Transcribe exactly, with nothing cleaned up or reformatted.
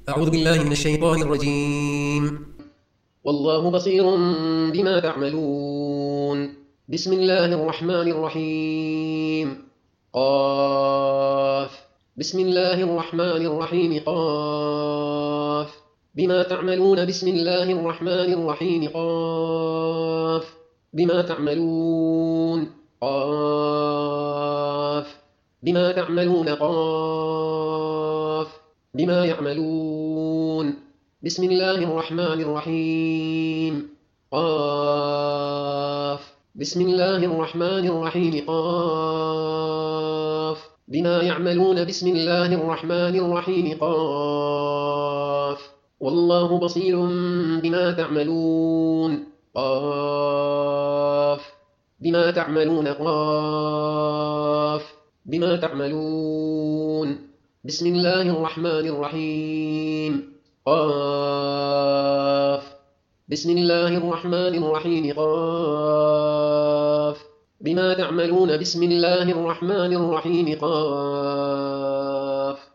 أعوذ بالله من الشيطان الرجيم. والله بصير بما تعملون. بسم الله الرحمن الرحيم. قاف. بسم الله الرحمن الرحيم. قاف. بما تعملون. بسم الله الرحمن الرحيم. قاف. بما تعملون. قاف. بما تعملون. قاف. بما يعملون. بسم الله الرحمن الرحيم. قاف. بسم الله الرحمن الرحيم. قاف. بما يعملون. بسم الله الرحمن الرحيم. قاف. والله بصير بما تعملون. قاف. بما تعملون. قاف. بما تعملون. بسم الله الرحمن الرحيم. قاف. بسم الله الرحمن الرحيم. قاف. بما تعملون. بسم الله الرحمن الرحيم. قاف.